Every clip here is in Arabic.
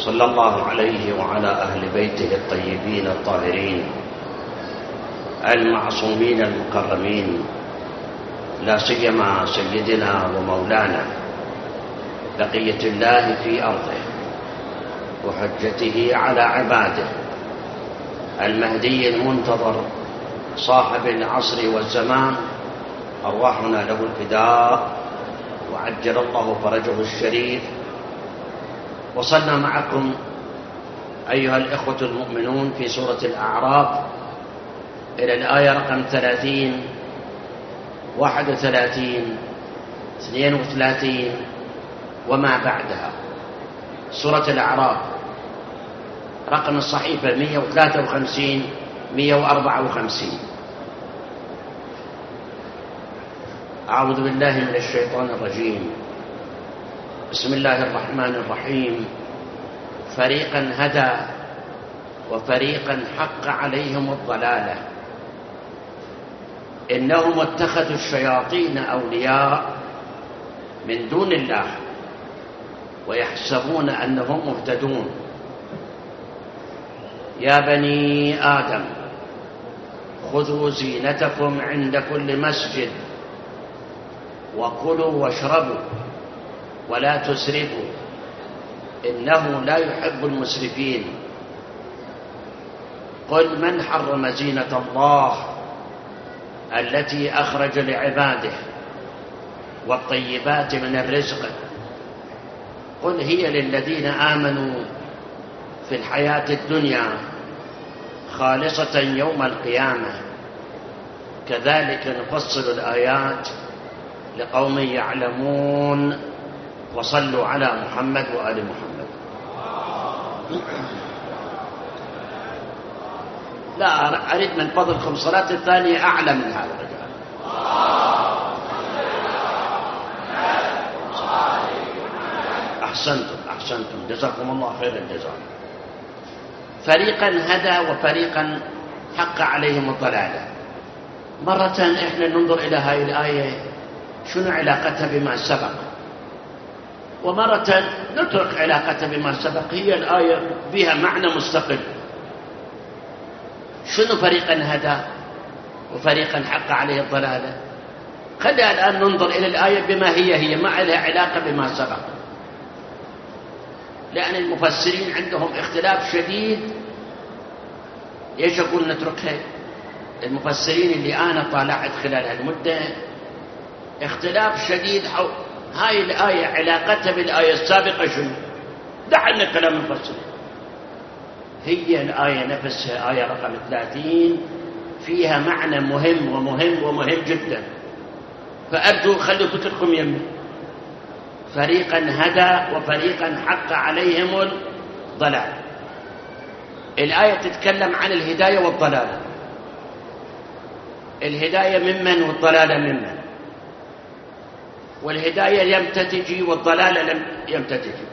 صلى الله عليه وعلى أهل بيته الطيبين الطاهرين المعصومين المكرمين، لا سيما سيدنا ومولانا بقية الله في أرضه وحجته على عباده، المهدي المنتظر صاحب العصر والزمان، أرواحنا له الفداء وعجل الله فرجه الشريف. وصلنا معكم أيها الإخوة المؤمنون في سورة الأعراف إلى الآية رقم 30 31 32 وما بعدها. سورة الأعراف رقم الصحيفة 153 154. أعوذ بالله من الشيطان الرجيم. بسم الله الرحمن الرحيم. فريقا هدى وفريقا حق عليهم الضلالة إنهم اتخذوا الشياطين أولياء من دون الله ويحسبون أنهم مهتدون. يا بني آدم خذوا زينتكم عند كل مسجد وكلوا واشربوا ولا تسرفوا إنه لا يحب المسرفين. قل من حرم زينة الله التي أخرج لعباده والطيبات من الرزق قل هي للذين آمنوا في الحياة الدنيا خالصة يوم القيامة كذلك نفصل الآيات لقوم يعلمون. وصلوا على محمد وآل محمد. لا أريد من فضلكم صلاة الثانية أعلى من هذا الرجال. أحسنتم جزاكم الله خير الجزاء. فريقا هدى وفريقا حق عليهم الضلالة. مرة إحنا ننظر إلى هذه الآية شنو علاقتها بما سبق، ومرة نترك علاقتها بما سبق. هي الآية بها معنى مستقل. شنو فريقا هدى وفريقا حق عليه الضلالة؟ خلينا الآن ننظر إلى الآية بما هي ما لها علاقة بما سبق، لأن المفسرين عندهم اختلاف شديد. ليش أقول نتركها؟ المفسرين اللي أنا طالعت خلال هالمدة اختلاف شديد حول هاي الآية علاقتها بالآية السابقة شنو. دعنا كلام المفسرين. هي الآية نفسها آية رقم 30 فيها معنى مهم جدا، فأرجو خلوا فكركم يمي. فريقا هدى وفريقا حق عليهم الضلال. الآية تتكلم عن الهداية والضلالة. الهداية ممن والضلالة ممن، والهداية لم تتجي والضلالة لم يمتتجي.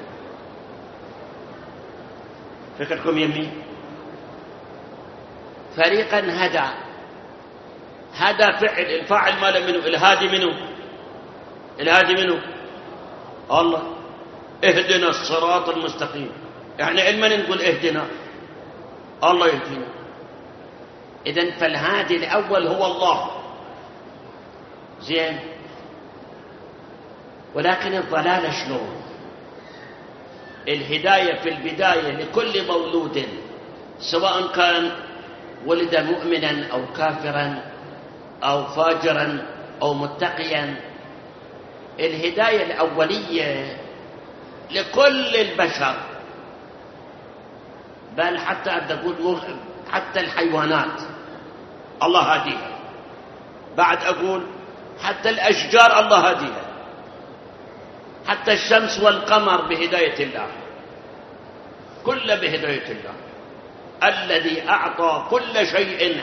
فكركم يمي. فريقا هدى فعل، الفاعل ماله منه، الهادي منه الله. اهدنا الصراط المستقيم، يعني علما نقول اهدنا الله يهدينا. إذن فالهادي الأول هو الله، زين. ولكن الضلال شلون؟ الهداية في البداية لكل مولود سواء كان ولد مؤمنا أو كافرا أو فاجرا أو متقيا. الهداية الأولية لكل البشر، بل حتى أقول حتى الحيوانات الله هاديها. بعد أقول حتى الأشجار الله هاديها، حتى الشمس والقمر بهداية الله، كل بهداية الله الذي أعطى كل شيء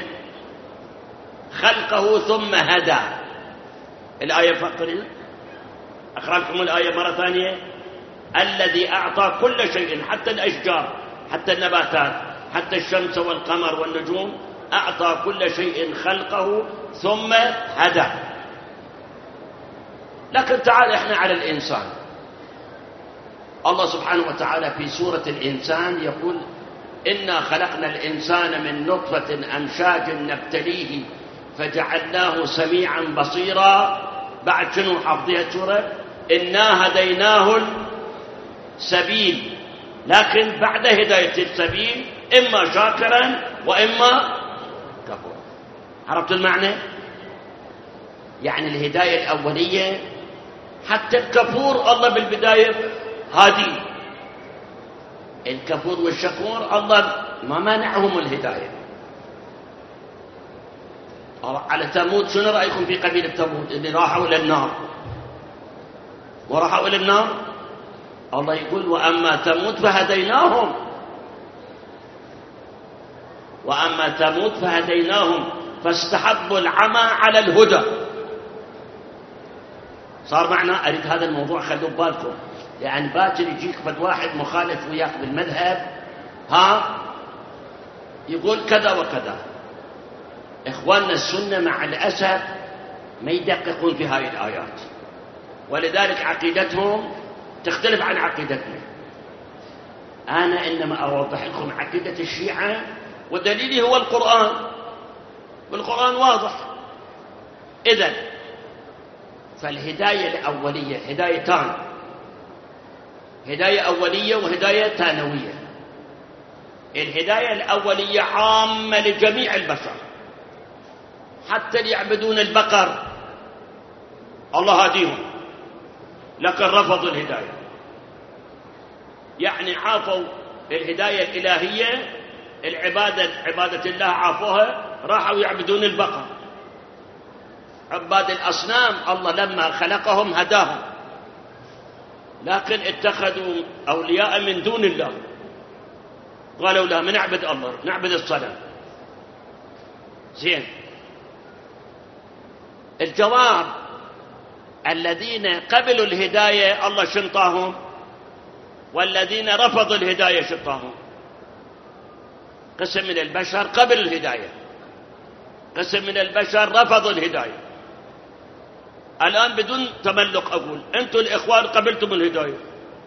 خلقه ثم هدى. الآية فاكرين؟ أقرأ لكم الآية مرة ثانية. الذي أعطى كل شيء، حتى الأشجار، حتى النباتات، حتى الشمس والقمر والنجوم، أعطى كل شيء خلقه ثم هدى. لكن تعال إحنا على الإنسان. الله سبحانه وتعالى في سورة الإنسان يقول إنا خلقنا الإنسان من نطفة أمشاج نبتليه فجعلناه سميعا بصيرا. بعد شنو حافظيها سورة؟ إنا هديناه السبيل، لكن بعد هداية السبيل إما شاكرا وإما كفورا. عرفت المعنى؟ يعني الهداية الأولية حتى الكفور الله بالبداية هادي، الكفور والشكور الله ما مانعهم الهداية. على ثمود شنو رأيكم في قبيلة ثمود اللي راحوا إلى النار وراحوا إلى النار؟ الله يقول وأما ثمود فهديناهم، وأما ثمود فهديناهم فاستحبوا العمى على الهدى. صار معنا أريد هذا الموضوع خلوا ببالكم، يعني باكر يجيك فد واحد مخالف وياك بالمذهب يقول كذا وكذا. إخواننا السنة مع الأسف ما يدققون في هذه الآيات، ولذلك عقيدتهم تختلف عن عقيدتنا. أنا إنما أوضح لكم عقيدة الشيعة ودليلي هو القرآن، والقرآن واضح. إذن فالهداية الأولية هدايتان، هداية أولية وهداية ثانوية. الهداية الأولية عامة لجميع البشر، حتى اللي يعبدون البقر الله هاديهم، لكن رفضوا الهداية، يعني عافوا الهداية الإلهية، عبادة الله عافوها، راحوا يعبدون البقر. عباد الأصنام الله لما خلقهم هداهم، لكن اتخذوا أولياء من دون الله، قالوا لا ما نعبد الله، نعبد الصنم. زين، الجواب الذين قبلوا الهداية الله شنطاهم، والذين رفضوا الهداية شنطاهم. قسم من البشر قبلوا الهداية، قسم من البشر رفضوا الهداية. الآن بدون تملق أقول أنتم الإخوان قبلتم الهداية،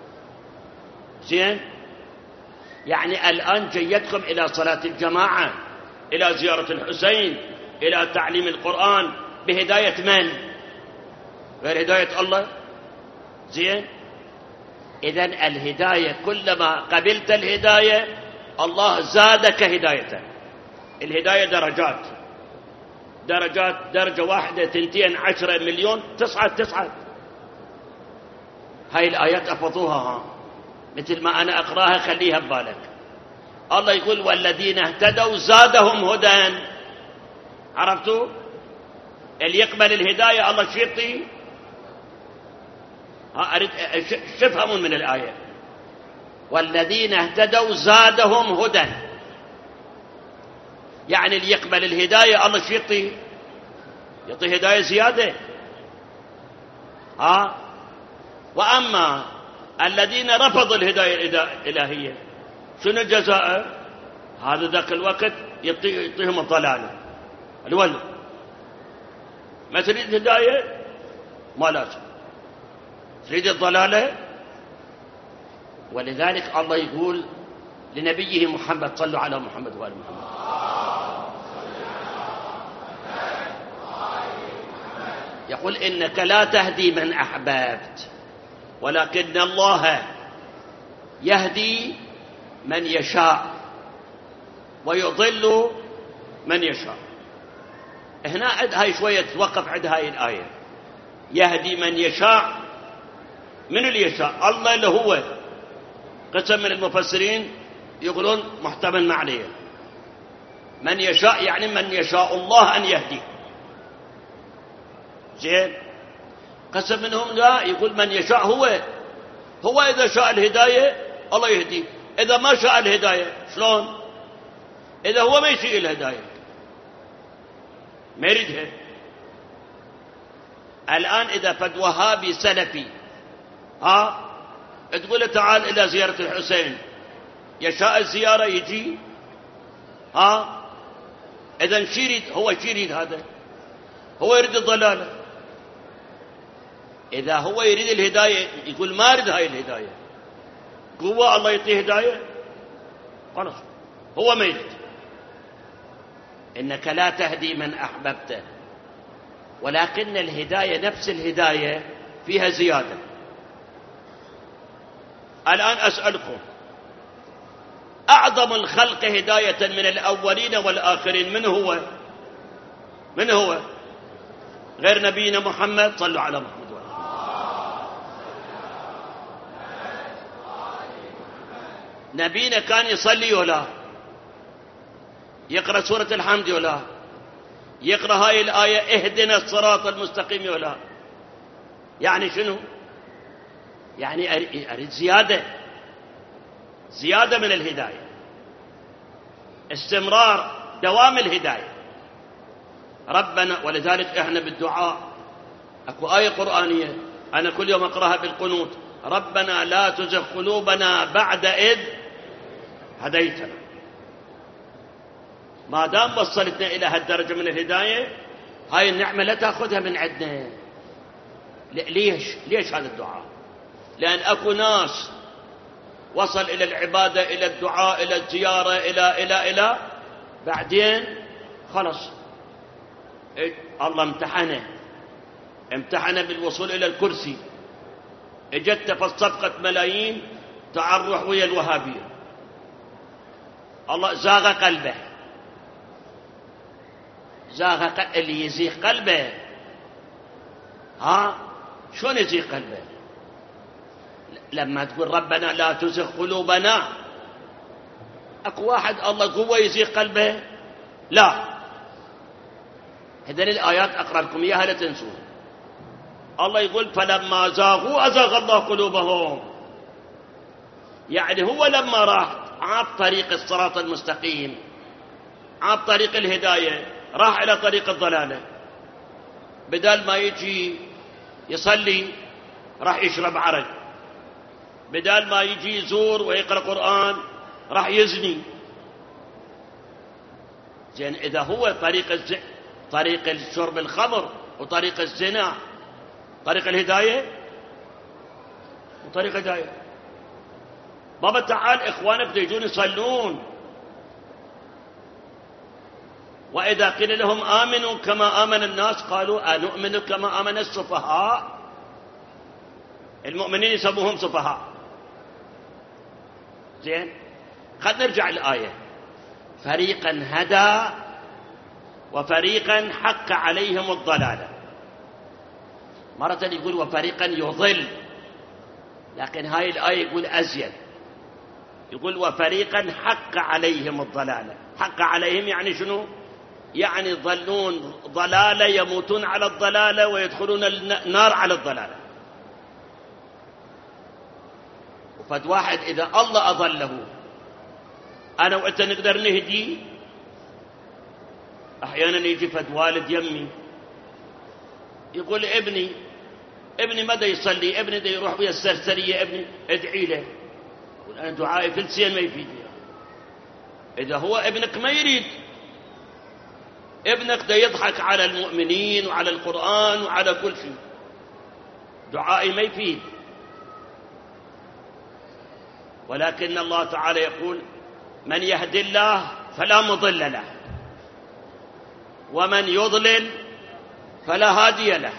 زين؟ يعني الآن جيدكم إلى صلاة الجماعة، إلى زيارة الحسين، إلى تعليم القرآن بهداية من؟ غير هداية الله. زين؟ إذن الهداية كلما قبلت الهداية الله زادك هداية. الهداية درجات، درجة واحدة 2 10 مليون تصعد. هاي الآيات أفضوها مثل ما أنا أقراها خليها ببالك. الله يقول والذين اهتدوا زادهم هدى. عرفتوا؟ اللي يقبل الهداية الله شيطي. أريد شفهمون من الآية والذين اهتدوا زادهم هدى، يعني اللي يقبل الهداية الله شيطي، يعطي هداية زيادة. وأما الذين رفضوا الهداية الإلهية شنو الجزاء؟ هذا ذاك الوقت يعطيهم الضلالة. الولد ما تريد الهداية ما لازم، تريد الضلالة. ولذلك الله يقول لنبيه محمد صلوا على محمد وآل محمد يقول إنك لا تهدي من أحببت ولكن الله يهدي من يشاء ويضل من يشاء. هنا عد هاي شوية توقف عند هاي الآية، يهدي من يشاء. من اللي يشاء؟ الله اللي هو قسم من المفسرين يقولون محتمل معنيه، من يشاء يعني من يشاء الله أن يهدي. زين، قسم منهم لا يقول من يشاء هو إذا شاء الهداية الله يهدي، إذا ما شاء الهداية شلون؟ إذا هو ما يشاء الهداية ما يريدها. الآن إذا فد وهابي سلفي تقول تعال إلى زيارة الحسين، يشاء الزيارة يجي. إذن شيريد هو شيريد، هذا هو يريد الضلالة. إذا هو يريد الهداية يقول ما أريد هاي الهداية، قوة الله يعطيه هداية؟ خلاص هو ميت. إنك لا تهدي من أحببته، ولكن الهداية نفس الهداية فيها زيادة. الآن أسألكم، أعظم الخلق هداية من الأولين والآخرين من هو؟ من هو غير نبينا محمد؟ صلوا على محمد. نبينا كان يصلي ولا يقرأ سورة الحمد ولا يقرأ هاي الآية اهدنا الصراط المستقيم ولا؟ يعني شنو؟ يعني أريد زيادة من الهداية، استمرار، دوام الهداية. ربنا، ولذلك احنا بالدعاء اكو آية قرآنية أنا كل يوم أقرأها بالقنوت: ربنا لا تزغ قلوبنا بعد إذ هديتنا. ما دام وصلتنا إلى هالدرجة من الهداية، هاي النعمة لا تأخذها من عندنا. ليش هذا الدعاء؟ لأن أكو ناس وصل إلى العبادة، إلى الدعاء، إلى الزيارة، إلى بعدين خلص الله امتحنه بالوصول إلى الكرسي، اجت فالصفقة ملايين، تعال روح ويا الوهابية. الله زاغ قلبه، اللي يزيغ قلبه. شلون يزيغ قلبه؟ لما تقول ربنا لا تزغ قلوبنا، اكو واحد الله قوة يزيغ قلبه؟ لا. هذين الآيات أقرأ لكم إياها لا تنسوها. الله يقول فلما زاغوا أزاغ الله قلوبهم. يعني هو لما راح عاب طريق الصراط المستقيم، عاب طريق الهداية، راح إلى طريق الضلالة، بدل ما يجي يصلي راح يشرب عرق، بدل ما يجي يزور ويقرأ قرآن راح يزني. زين إذا هو طريق الشرب الخمر وطريق الزنا طريق الهداية وطريق الهداية. بابا تعال إخوانك يجون يصلون، وإذا قيل لهم آمنوا كما آمن الناس قالوا أنؤمن كما آمن السفهاء. المؤمنين يسموهم سفهاء. زين، خلينا نرجع الآية: فريقا هدى وفريقا حق عليهم الضلالة. مرة يقول وفريقا يضل، لكن هاي الآية يقول أزيد، يقول وفريقا حق عليهم الضلالة. حق عليهم يعني شنو؟ يعني يظلون ضلالة، يموتون على الضلالة ويدخلون النار على الضلالة. وفد واحد إذا الله أضله، أنا وأنت نقدر نهدي. أحيانا يجي فد والد يمي يقول ابني ما دا يصلي، ابني دا يروح ويا السرسرية، ابني ادعي له. يقول أنا دعائي فلسين ما يفيد. إذا هو ابنك ما يريد، ابنك دا يضحك على المؤمنين وعلى القرآن وعلى كل شيء، دعائي ما يفيد. ولكن الله تعالى يقول من يهدي الله فلا مضل له، ومن يضلل فلا هادي له.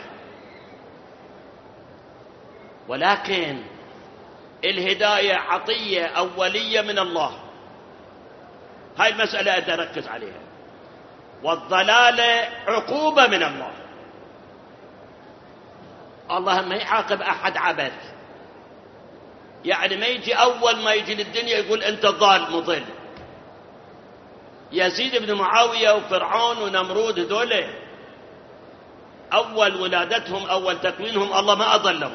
ولكن الهداية عطية أولية من الله، هاي المسألة أركز عليها. والضلالة عقوبة من الله. الله ما يعاقب أحد عبث، يعني ما يجي أول ما يجي للدنيا يقول أنت ضال مضل. يزيد بن معاوية وفرعون ونمرود هذول أول ولادتهم أول تكوينهم الله ما أضلهم.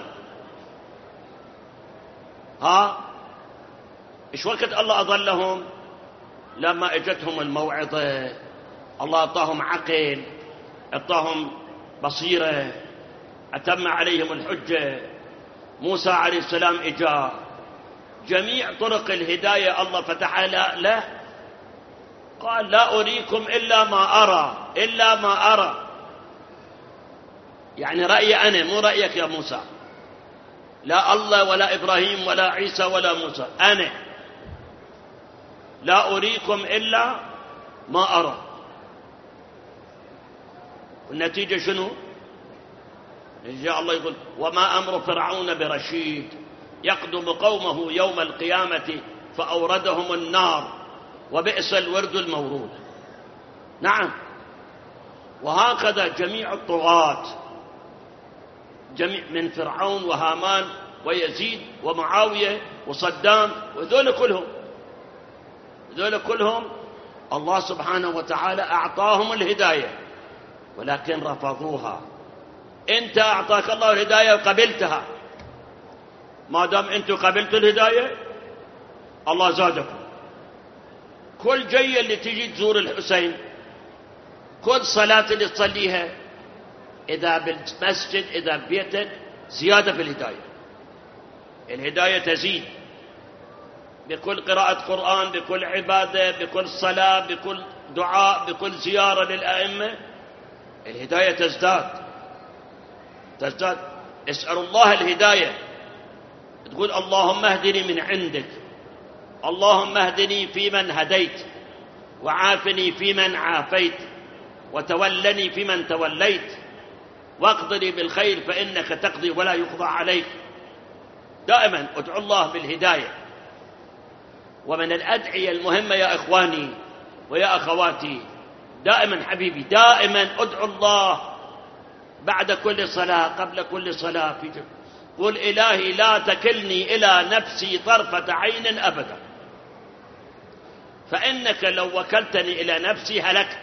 إيش وقت الله أضلهم؟ لما اجتهم الموعظة، الله أعطاهم عقل، أعطاهم بصيرة، أتم عليهم الحجة. موسى عليه السلام إجا جميع طرق الهداية الله فتحها له، قال لا أريكم إلا ما أرى، يعني رأيي أنا مو رأيك يا موسى. لا الله ولا إبراهيم ولا عيسى ولا موسى، أنا لا أريكم إلا ما أرى. والنتيجة شنو؟ جاء الله يقول وما أمر فرعون برشيد يقدم قومه يوم القيامة فأوردهم النار وبئس الورد المورود. نعم، وهكذا جميع الطغاة، جميع من فرعون وهامان ويزيد ومعاوية وصدام، وذول كلهم الله سبحانه وتعالى أعطاهم الهداية ولكن رفضوها. أنت أعطاك الله الهداية وقبلتها، ما دام أنتم قبلتوا الهداية الله زادكم. كل جية اللي تجي تزور الحسين، كل صلاة اللي تصليها، إذا بالمسجد إذا ببيتك، زيادة في الهداية. الهداية تزيد بكل قراءة قرآن، بكل عبادة، بكل صلاة، بكل دعاء، بكل زيارة للأئمة، الهداية تزداد. اسأل الله الهداية، تقول اللهم اهدني من عندك، اللهم اهدني فيمن هديت، وعافني فيمن عافيت، وتولني فيمن توليت، واقضني بالخير فإنك تقضي ولا يقضى عليك. دائما ادعو الله بالهداية. ومن الأدعية المهمة يا إخواني ويا أخواتي، دائما حبيبي، دائما ادعو الله بعد كل صلاة، قبل كل صلاة، قل إلهي لا تكلني إلى نفسي طرفة عين أبدا، فإنك لو وكلتني إلى نفسي هلكت.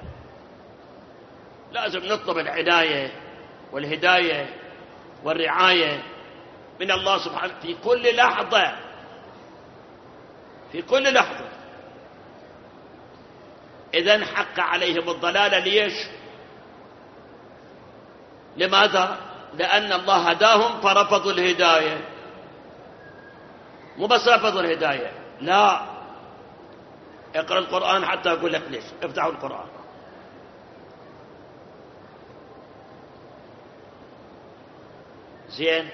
لازم نطلب العناية والهداية والرعاية من الله سبحانه في كل لحظة، في كل لحظة. إذن حق عليهم الضلالة. ليش؟ لماذا؟ لأن الله هداهم فرفضوا الهداية. مو بس رفضوا الهداية، لا، اقرأ القرآن حتى أقول لك ليش. افتحوا القرآن. زين،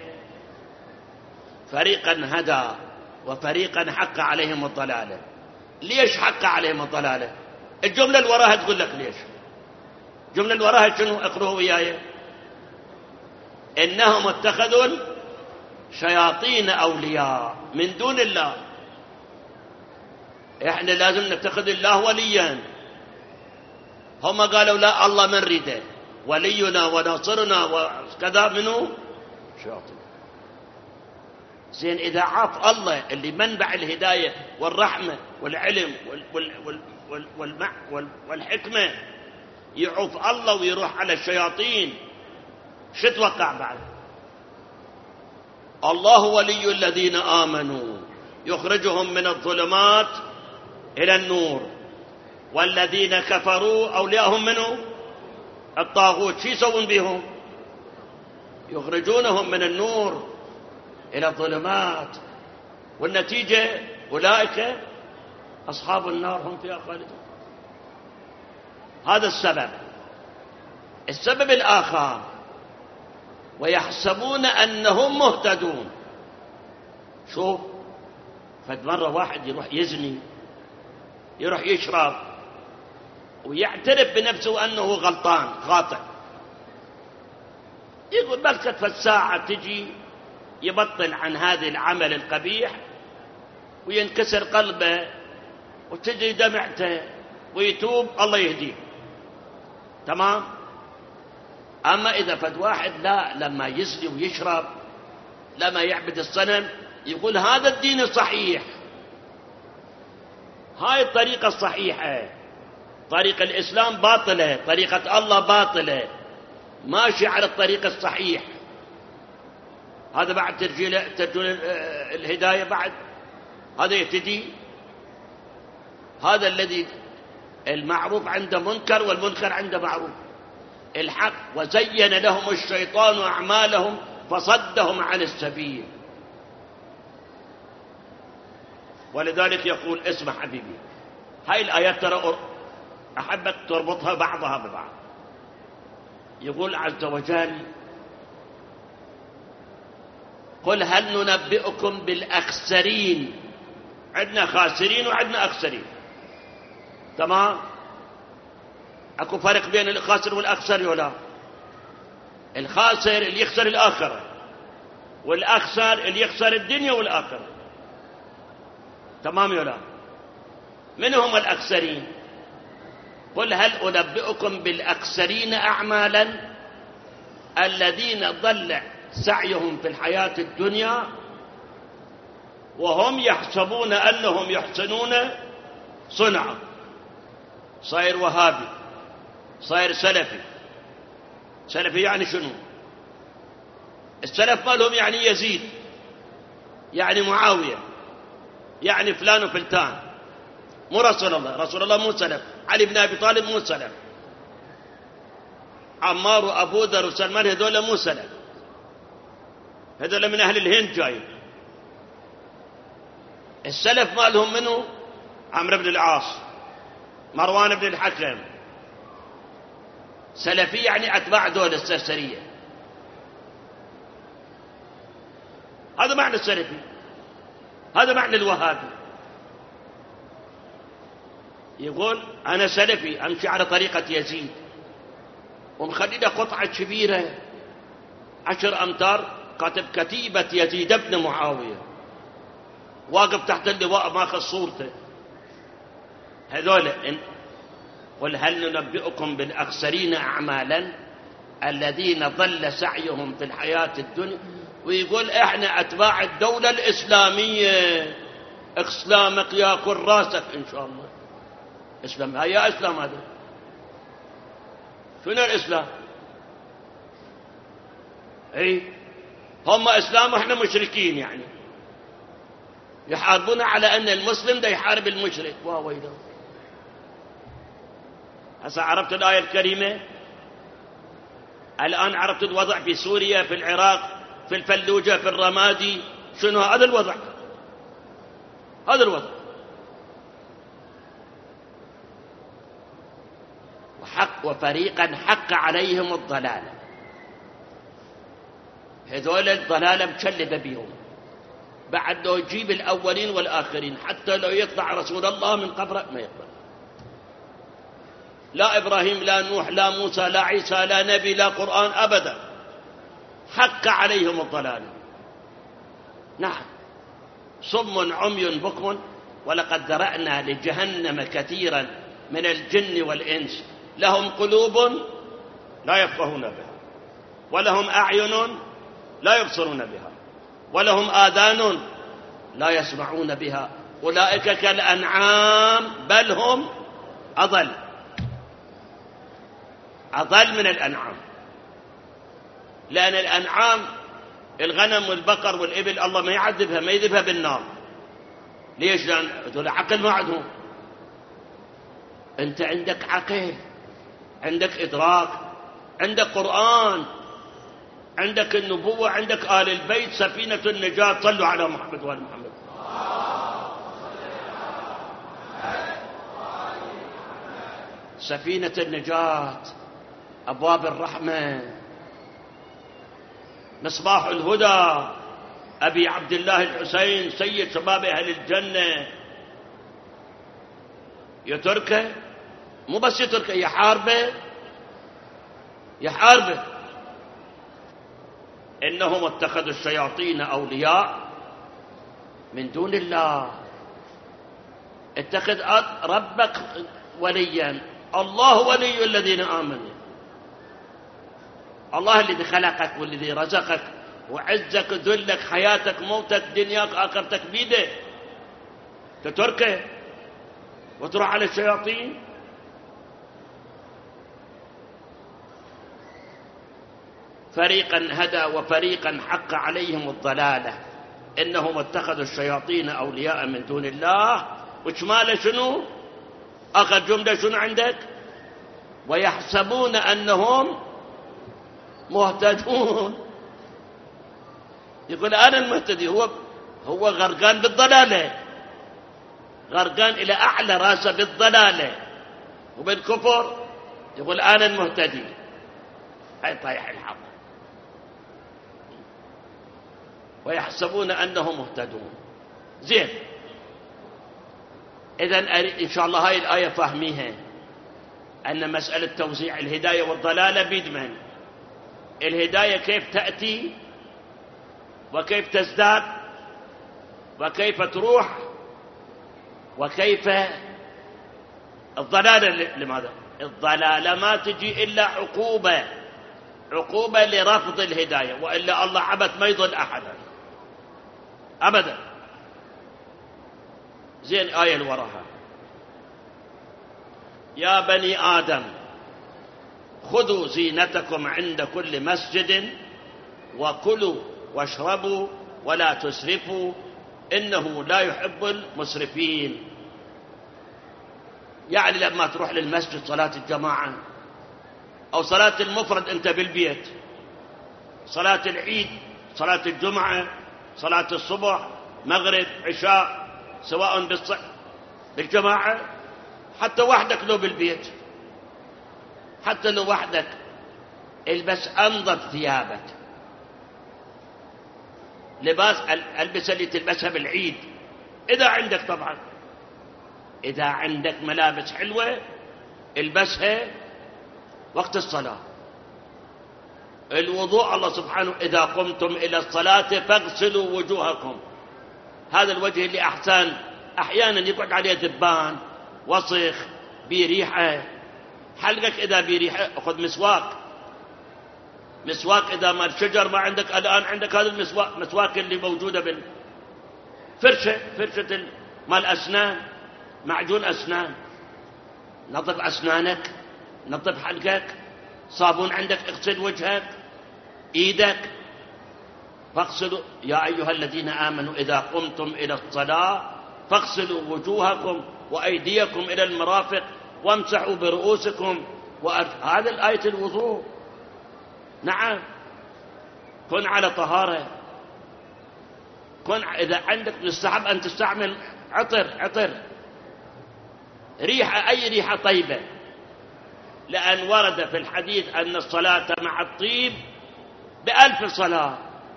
فريقا هدى وفريقا حق عليهم الضلالة. ليش حق عليهم الضلالة؟ الجملة اللي وراها تقول لك ليش. الجملة اللي وراها شنو؟ اقرأوا وياي. إنهم اتخذوا شياطين أولياء من دون الله. إحنا لازم نتخذ الله وليا. هم قالوا لا، الله من ريده ولينا وناصرنا وكذا، منه شياطين. زين، إذا عاف الله اللي منبع الهداية والرحمة والعلم والحكمة، يعوف الله ويروح على الشياطين، شو توقع بعد؟ الله ولي الذين آمنوا يخرجهم من الظلمات إلى النور، والذين كفروا أولياءهم منه الطاغوت. شو يسوون بهم؟ يخرجونهم من النور إلى الظلمات، والنتيجة أولئك أصحاب النار هم فيها خالدون. هذا السبب. السبب الآخر، ويحسبون أنهم مهتدون. شوف، فد مرة واحد يروح يزني، يروح يشرب، ويعترف بنفسه أنه غلطان خاطئ، يقول بلكت فالساعة تجي يبطل عن هذا العمل القبيح وينكسر قلبه وتجري دمعته ويتوب، الله يهديه، تمام. أما إذا فد واحد لا، لما يزني ويشرب، لما يعبد الصنم، يقول هذا الدين الصحيح، هاي الطريقة الصحيحة، طريقة الإسلام باطلة، طريقة الله باطلة، ماشي على الطريق الصحيح، هذا بعد ترجيل الهداية، بعد هذا يهتدي. هذا الذي المعروف عنده منكر والمنكر عنده معروف. الحق وزين لهم الشيطان أعمالهم فصدهم عن السبيل. ولذلك يقول، اسمع حبيبي، هاي الآيات ترى أحبك تربطها بعضها ببعض. يقول عز وجل قل هل ننبئكم بالأخسرين. عندنا خاسرين وعندنا أخسرين، تمام؟ أكو فرق بين الخاسر والأخسر ولا؟ الخاسر اللي يخسر الآخرة، والأخسر اللي يخسر الدنيا والآخرة، تمام ولا؟ من هم الأخسرين؟ قل هل أنبئكم بالأخسرين أعمالا الذين ضل سعيهم في الحياة الدنيا وهم يحسبون أنهم يحسنون صنعا. صاير وهابي، صاير سلفي. سلفي يعني شنو؟ السلف مالهم يعني يزيد، يعني معاوية، يعني فلان وفلتان، مو رسول الله. رسول الله مو سلف، علي بن أبي طالب مو سلف، عمار وأبو ذر وسلمان هذول مو سلف، هذول من أهل الهند جايين. السلف مالهم منه عمرو بن العاص، مروان بن الحكم. سلفي يعني أتباع دول السرسرية، هذا معنى السلفي، هذا معنى الوهابي. يقول أنا سلفي أمشي على طريقة يزيد، ومخلينا قطعة كبيرة 10 أمتار كاتب كتيبة يزيد بن معاوية، واقف تحت اللواء ماخذ صورته. هذول قل هل ننبئكم بالأخسرين أعمالا الذين ضل سعيهم في الحياة الدنيا. ويقول احنا أتباع الدولة الإسلامية. إسلامك ياكل راسك إن شاء الله. إسلام يا إسلام هذا شنو الإسلام؟ اي هم إسلام وإحنا مشركين، يعني يحاربون على أن المسلم ده يحارب المشرك. واويلا هسه عرفت الآية الكريمة، الآن عرفت الوضع في سوريا، في العراق، في الفلوجة، في الرمادي. شنو هذا الوضع؟ هذا الوضع. وفريقا حق عليهم الضلالة. هذول الضلالة مكلبة بهم، بعد لو يجيب الأولين والآخرين، حتى لو يطلع رسول الله من قبره ما يقبل. لا إبراهيم، لا نوح، لا موسى، لا عيسى، لا نبي، لا قرآن، أبدا. حق عليهم الضلالة. نعم، صم عمي بكم ولقد ذرأنا لجهنم كثيرا من الجن والإنس لهم قلوب لا يفقهون بها، ولهم أعين لا يبصرون بها، ولهم آذان لا يسمعون بها، أولئك كالأنعام بل هم أضل. أضل من الأنعام، لأن الأنعام الغنم والبقر والإبل الله ما يعذبها، ما يذبها بالنار. ليش؟ لأن هذول عقل ما عندهم. أنت عندك عقل، عندك إدراك، عندك قرآن، عندك النبوة، عندك آل البيت، سفينة النجاة. صلوا على محمد وآل محمد. سفينة النجاة، أبواب الرحمة، مصباح الهدى، أبي عبد الله الحسين سيد شباب أهل الجنة. يتركه، مو بس يتركه، يحاربه، يحاربه. إنهم اتخذوا الشياطين أولياء من دون الله. اتخذ ربك وليا، الله ولي الذين آمنوا. الله الذي خلقك والذي رزقك وعزك ذلك حياتك موتك دنياك آخرتك بيده، تتركه وتروح على الشياطين. فريقا هدى وفريقا حق عليهم الضلالة إنهم اتخذوا الشياطين أولياء من دون الله. وشماله شنو؟ آخر جملة شنو عندك؟ ويحسبون أنهم مهتدون. يقول أنا المهتدي، هو غرقان بالضلالة، غرقان إلى أعلى راسه بالضلالة وبالكفر. يقول أنا المهتدي، هاي طايح الحق. ويحسبون أنهم مهتدون. زين، إذن إن شاء الله هاي الآية فاهميها، أن مسألة توزيع الهداية والضلالة بيد من؟ الهداية كيف تأتي وكيف تزداد وكيف تروح، وكيف الضلالة. لماذا؟ الضلالة ما تجي إلا عقوبة لرفض الهداية، وإلا الله عبد ما يضل أحدا أبدا. زين، آية اللي وراها: يا بني آدم خذوا زينتكم عند كل مسجد وكلوا واشربوا ولا تسرفوا إنه لا يحب المسرفين. يعني لما تروح للمسجد صلاة الجماعة أو صلاة المفرد أنت بالبيت، صلاة العيد، صلاة الجمعة، صلاة الصبح، مغرب، عشاء، سواء بالجماعة، حتى وحدك لو بالبيت، حتى لو وحدك، البس أنظف ثيابك، لباس البس اللي تلبسها بالعيد إذا عندك، طبعا إذا عندك ملابس حلوة البسها وقت الصلاة. الوضوء، الله سبحانه: إذا قمتم إلى الصلاة فاغسلوا وجوهكم. هذا الوجه اللي أحيانا يقعد عليه ذبان، وسخ، بريحة. حلقك إذا بريحة أخذ مسواك إذا ما الشجر ما عندك الآن، عندك هذا المسواك اللي موجودة فرشة مال أسنان، معجون أسنان، نظف أسنانك، نظف حلقك، صابون عندك اغسل وجهك، إيدك، فاغسلوا يا أيها الذين آمنوا إذا قمتم إلى الصلاة فاغسلوا وجوهكم وأيديكم إلى المرافق وامسحوا برؤوسكم. هذا الآية الوضوء. نعم، كن على طهارة، إذا عندك يستحب أن تستعمل عطر، ريحة، أي ريحة طيبة، لأن ورد في الحديث أن الصلاة مع الطيب ب1000 صلاة.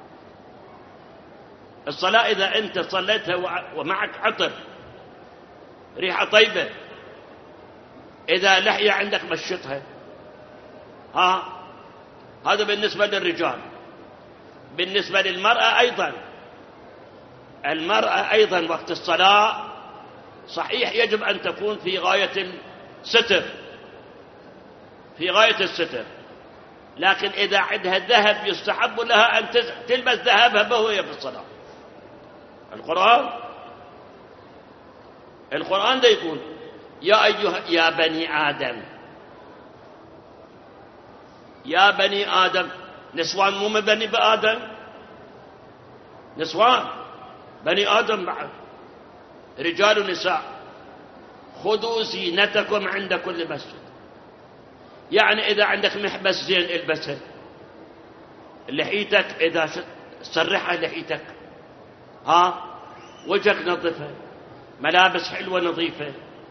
الصلاة إذا أنت صليتها ومعك عطر، ريحة طيبة، إذا لحية عندك مشطها. هذا بالنسبة للرجال. بالنسبة للمرأة أيضا، المرأة أيضا وقت الصلاة صحيح يجب أن تكون في غاية الستر، لكن إذا عندها ذهب يستحب لها أن تلبس ذهبها وهي في الصلاة. القرآن ده يقول: يا بني آدم، نسوان مو من بني آدم، نسوان بني آدم بعد، رجال ونساء. خذوا زينتكم عند كل مسجد. يعني إذا عندك محبس زين البسه، لحيتك إذا سرحها لحيتك، وجهك نظفه، ملابس حلوة نظيفة،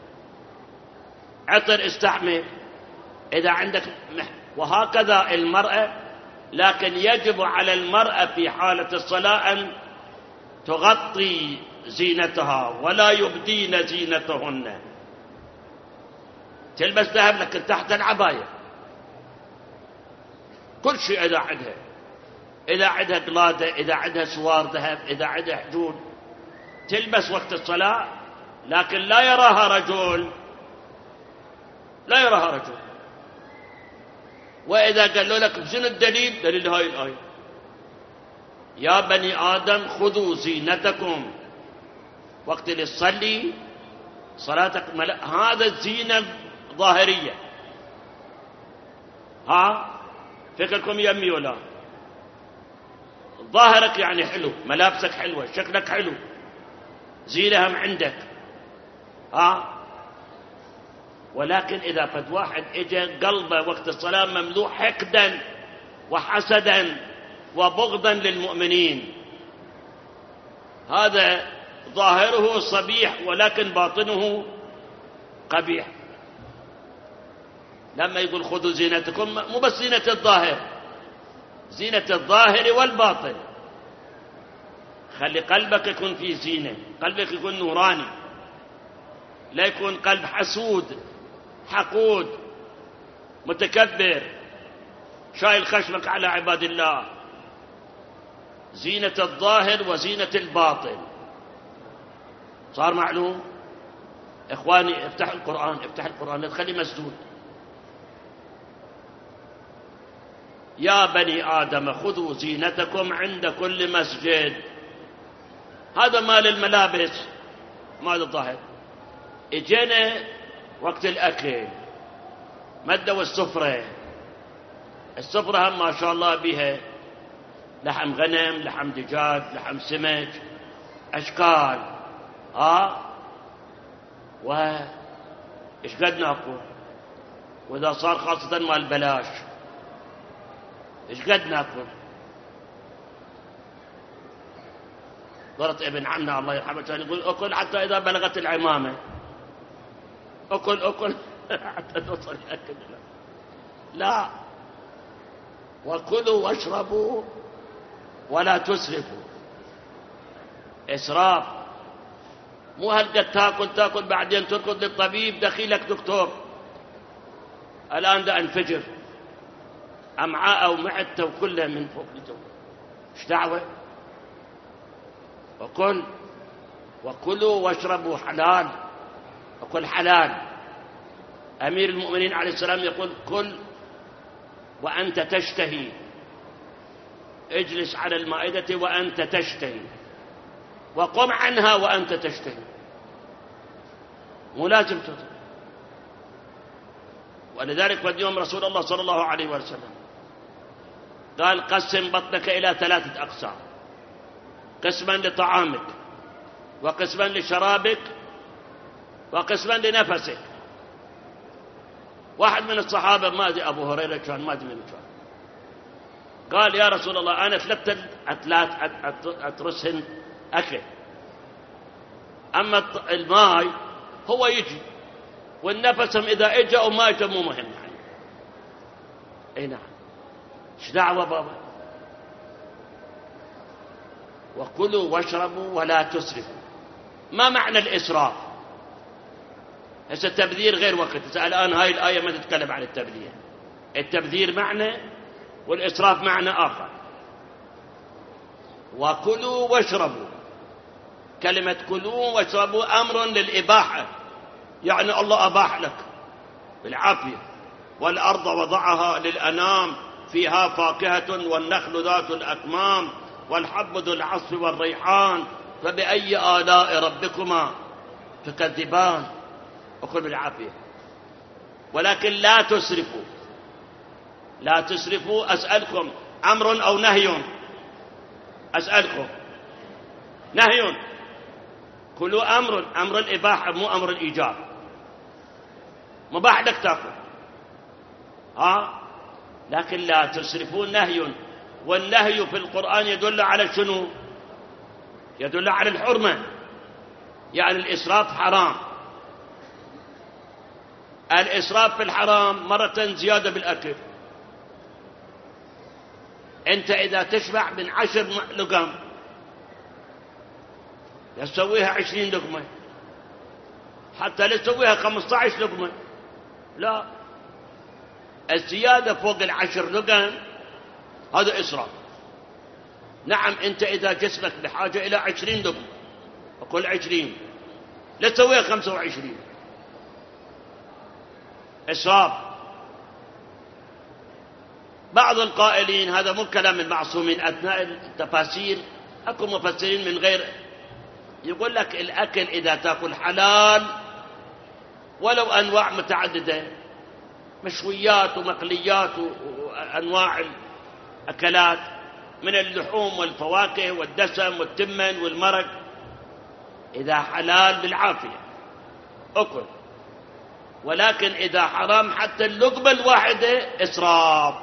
عطر استعمل إذا عندك وهكذا المرأة. لكن يجب على المرأة في حالة الصلاة أن تغطي زينتها ولا يبدين زينتهن. تلبس ذهب لكن تحت العباية، كل شيء إذا عندها قلادة، إذا عندها سوار ذهب، إذا عندها حجول، تلبس وقت الصلاة، لكن لا يراها رجل. وإذا قالوا لك شنو الدليل؟ دليل هاي الآية: يا بني آدم خذوا زينتكم. وقت اللي تصلي صلاتك هذا الزينة ظاهرية. فكركم يمي ولا ظاهرك يعني حلو، ملابسك حلوة، شكلك حلو، زينهم عندك. ولكن إذا فد واحد إجا قلبه وقت الصلاة مملوء حقدا وحسدا وبغضا للمؤمنين، هذا ظاهره صبيح ولكن باطنه قبيح. لما يقول خذوا زينتكم، مو بس زينة الظاهر، زينة الظاهر والباطن. خلي قلبك يكون فيه زينة، قلبك يكون نوراني، لا يكون قلب حسود حقود متكبر شايل خشمك على عباد الله. زينة الظاهر وزينة الباطن. صار معلوم؟ إخواني افتح القرآن، افتح القرآن، لا تخلي مسدود. يا بني آدم خذوا زينتكم عند كل مسجد. هذا مال الملابس، مال الظاهر. اجينا وقت الأكل، مدوا السفرة. السفرة هم ما شاء الله بها لحم غنم، لحم دجاج، لحم سمك، أشكال. وإيش قد ناكل؟ وإذا صار خاصة مال بلاش إيش قد ناكل؟ ضرت ابن عمنا الله يرحمه كان يقول أكل حتى إذا بلغت العمامة. أكل حتى توصل الأكل. لا، وكلوا واشربوا ولا تسرفوا. إسراف مو هل تاكل بعدين تركض للطبيب دخيلك دكتور الآن ده انفجر أمعاء أو معدته وكلها من فوق لتحت. ايش دعوة؟ وكلوا واشربوا حلال. وكل حلال. أمير المؤمنين عليه السلام يقول كل وأنت تشتهي. اجلس على المائدة وأنت تشتهي، وقم عنها وأنت تشتهي. مو لازم تطلع. ولذلك واليوم رسول الله صلى الله عليه وسلم قال قسم بطنك إلى 3 أقسام: قسما لطعامك، وقسما لشرابك، وقسما لنفسك. واحد من الصحابة ما أدري أبو هريرة كان ما أدري من كان قال يا رسول الله أنا 3 أترسهن أكل، أما الماء هو يجي، والنفس إذا إجا أو ما إجا مو مهم يعني. أي نعم، إيش دعوة بابا؟ وكلوا واشربوا ولا تسرفوا. ما معنى الإسراف؟ هسه التبذير غير وقت. الآن هاي الآية ما تتكلم عن التبذير. التبذير معنى والإسراف معنى آخر. وكلوا واشربوا، كلمة كلوا واشربوا أمر للإباحة، يعني الله أباح لك بالعافية. والأرض وضعها للأنام فيها فاكهة والنخل ذات الأكمام والحب ذو العصف والريحان فبأي آلاء ربكما تكذبان. وكل بالعافية. ولكن لا تسرفوا. لا تسرفوا. أسألكم أمر أو نهي؟ أسألكم نهي. كلوا أمر الإباحة مو أمر الإيجاب. مباح لك تأكل لكن لا تسرفوا نهي. والنهي في القرآن يدل على شنو؟ يدل على الحرمة، يعني الإسراف حرام. الإسراف في الحرام مرة زيادة بالأكل. أنت إذا تشبع من 10 لقم يسويها 20 لقمة، حتى لا تسويها 15 لقمة. لا، الزيادة فوق 10 لقم هذا إسراف. نعم، أنت إذا جسمك بحاجة إلى 20 لقمة أقول 20، لا تسويها 25. إسراف. بعض القائلين هذا مو كلام المعصومين، أثناء التفاسير أكو مفسرين من غير يقول لك الأكل إذا تأكل حلال ولو أنواع متعددة، مشويات ومقليات وأنواع الأكلات من اللحوم والفواكه والدسم والتمن والمرق، إذا حلال بالعافية أكل. ولكن إذا حرام حتى اللقمة الواحدة إسراف.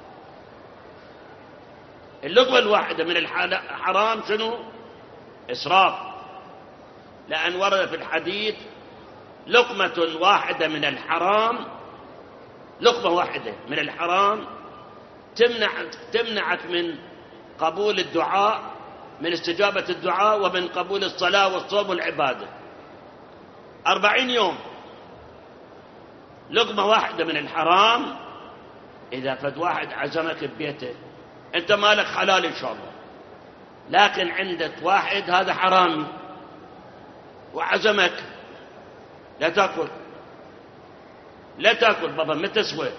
اللقمة الواحدة من الحرام شنو؟ إسراف. لأن ورد في الحديث لقمة واحدة من الحرام، لقمة واحدة من الحرام تمنعك من قبول الدعاء من استجابة الدعاء ومن قبول الصلاة والصوم والعبادة. 40 يوم لقمة واحدة من الحرام. إذا فد واحد عزمك ببيته أنت مالك حلال إن شاء الله، لكن عندك واحد هذا حرامي وعزمك، لا تأكل، لا تأكل بابا، ما تسوى.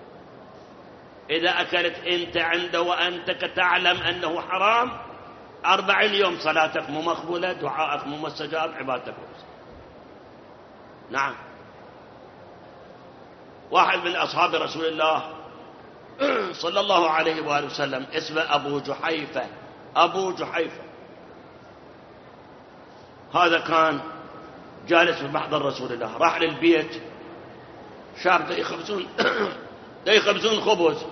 إذا أكلت أنت عنده وأنت تعلم أنه حرام، 40 يوم صلاتك مو مقبولة، دعائك مو مستجاب، عبادتك مو مستجاب. نعم. واحد من أصحاب رسول الله صلى الله عليه وآله وسلم اسمه أبو جحيفة. أبو جحيفة هذا كان جالس في محضر رسول الله، راح للبيت شاب يخبزون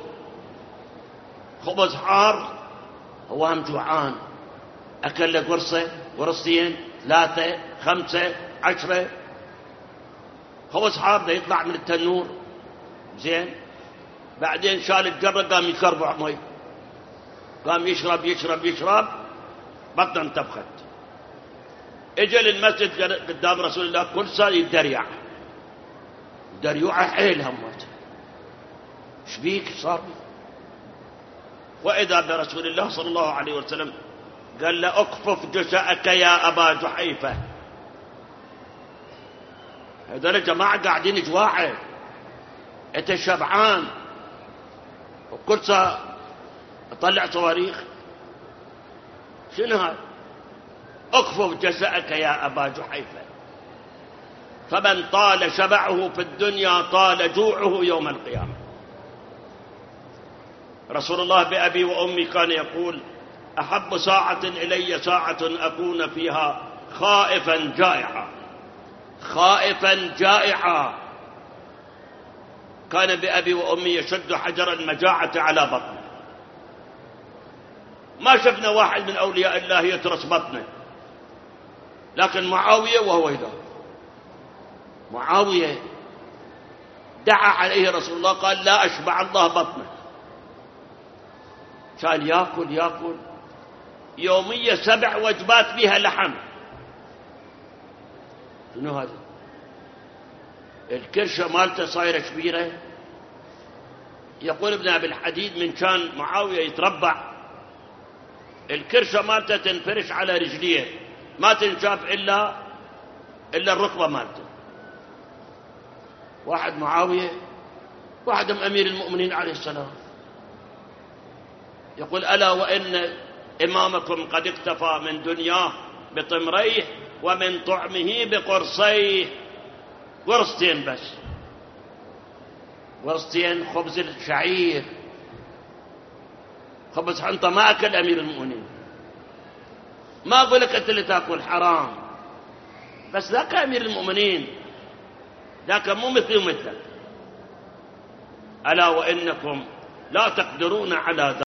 خبز حار، هو هم جوعان، أكل له قرصة، قرصتين، 3، 5، 10 خبز حار ده يطلع من التنور زين. بعدين شال الجرة قام يكربع مي، قام يشرب بطنه انتفخت. اجى للمسجد قدام رسول الله كل ساعة يدريع دريوعة حيل همات، ايش بيك صار؟ وإذا برسول الله صلى الله عليه وسلم قال له اكفف جسأك يا أبا جحيفة. هذول الجماعة قاعدين جواعه، انت شبعان وكل ساعة اطلع صواريخ، شنو هذا؟ اكفف جسأك يا أبا جحيفة، فمن طال شبعه في الدنيا طال جوعه يوم القيامة. رسول الله بأبي وأمي كان يقول أحب ساعة إلي ساعة أكون فيها خائفا جائعا. كان بأبي وأمي يشد حجر المجاعة على بطنه، ما شفنا واحد من أولياء الله يترس بطنه، لكن معاوية وهو يدعو، معاوية دعا عليه رسول الله قال لا أشبع الله بطنه، كان يأكل يومية 7 وجبات بها لحم. شنو هذا؟ الكرشة مالته صايرة كبيرة. يقول ابن أبي الحديد من كان معاوية يتربع الكرشة مالته تنفرش على رجليه، ما تنشاف إلا الركبة مالته. واحد معاوية، واحد من أمير المؤمنين عليه السلام، يقول ألا وإن إمامكم قد اكتفى من دنياه بطمريه ومن طعمه بقرصيه. قرصتين بس، قرصتين خبز الشعير، خبز حنطة ما أكل أمير المؤمنين. ما أقول لك أنت اللي تأكل حرام، بس ذاك أمير المؤمنين، ذاك مو مثلي ومثلك. ألا وإنكم لا تقدرون على